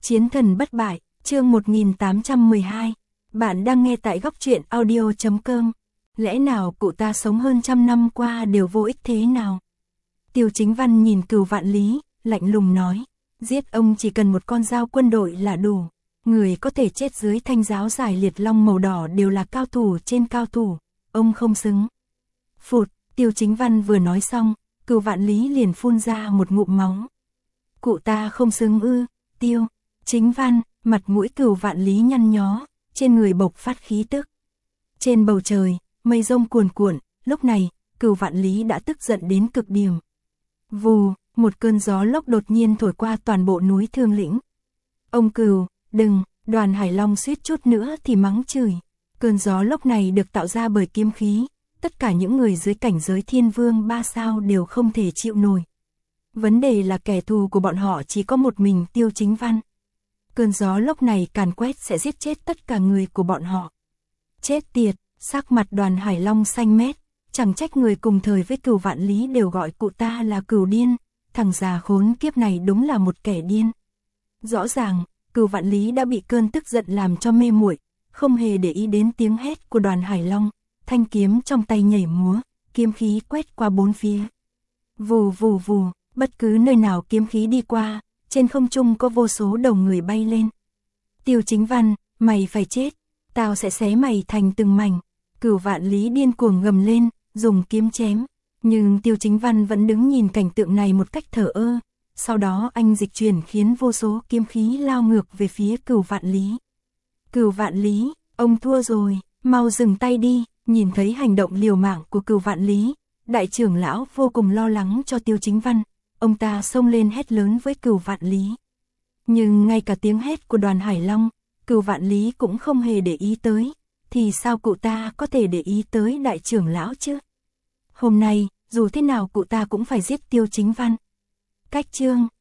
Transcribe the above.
Chiến thần bất bại, chương 1812. Bạn đang nghe tại góc truyện audio.com. Lẽ nào cụ ta sống hơn 100 năm qua đều vô ích thế nào? Tiêu Chính Văn nhìn Cửu Vạn Lý, lạnh lùng nói. Giết ông chỉ cần một con dao quân đội là đủ. Người có thể chết dưới thanh giáo giải liệt long màu đỏ đều là cao thủ trên cao thủ. Ông không xứng. Phụt, Tiêu Chính Văn vừa nói xong, Cửu Vạn Lý liền phun ra một ngụm máu. Cụ ta không xứng ư? Tiêu Chính Văn, mặt mũi Cửu Vạn Lý nhăn nhó, trên người bộc phát khí tức. Trên bầu trời, mây rông cuồn cuộn, lúc này, Cửu Vạn Lý đã tức giận đến cực điểm. Vù, một cơn gió lốc đột nhiên thổi qua toàn bộ núi Thương Lĩnh. Ông Cửu, đừng, Đoàn Hải Long suýt chút nữa thì mắng chửi. Cơn gió lốc này được tạo ra bởi kiếm khí, tất cả những người dưới cảnh giới Thiên Vương 3 sao đều không thể chịu nổi. Vấn đề là kẻ thù của bọn họ chỉ có một mình Tiêu Chính Văn. Cơn gió lốc này càn quét sẽ giết chết tất cả người của bọn họ. Chết tiệt, sắc mặt Đoàn Hải Long xanh mét, chẳng trách người cùng thời với Cửu Vạn Lý đều gọi cụ ta là Cửu điên, thằng già khốn kiếp này đúng là một kẻ điên. Rõ ràng, Cửu Vạn Lý đã bị cơn tức giận làm cho mê muội, không hề để ý đến tiếng hét của Đoàn Hải Long, thanh kiếm trong tay nhảy múa, kiếm khí quét qua bốn phía. Vù vù vù, bất cứ nơi nào kiếm khí đi qua, trên không trung có vô số đầu người bay lên. Tiêu Chính Văn, mày phải chết, tao sẽ xé mày thành từng mảnh. Cửu Vạn Lý điên cuồng gầm lên, dùng kiếm chém. Nhưng Tiêu Chính Văn vẫn đứng nhìn cảnh tượng này một cách thờ ơ. Sau đó anh dịch chuyển khiến vô số kiếm khí lao ngược về phía Cửu Vạn Lý. Cửu Vạn Lý, ông thua rồi, mau dừng tay đi. Nhìn thấy hành động liều mạng của Cửu Vạn Lý, đại trưởng lão vô cùng lo lắng cho Tiêu Chính Văn. Ông ta xông lên hét lớn với Cửu Vạn Lý. Nhưng ngay cả tiếng hét của Đoàn Hải Long, Cửu Vạn Lý cũng không hề để ý tới. Thì sao cụ ta có thể để ý tới đại trưởng lão chứ? Hôm nay, dù thế nào cụ ta cũng phải giết Tiêu Chính Văn. Cách chương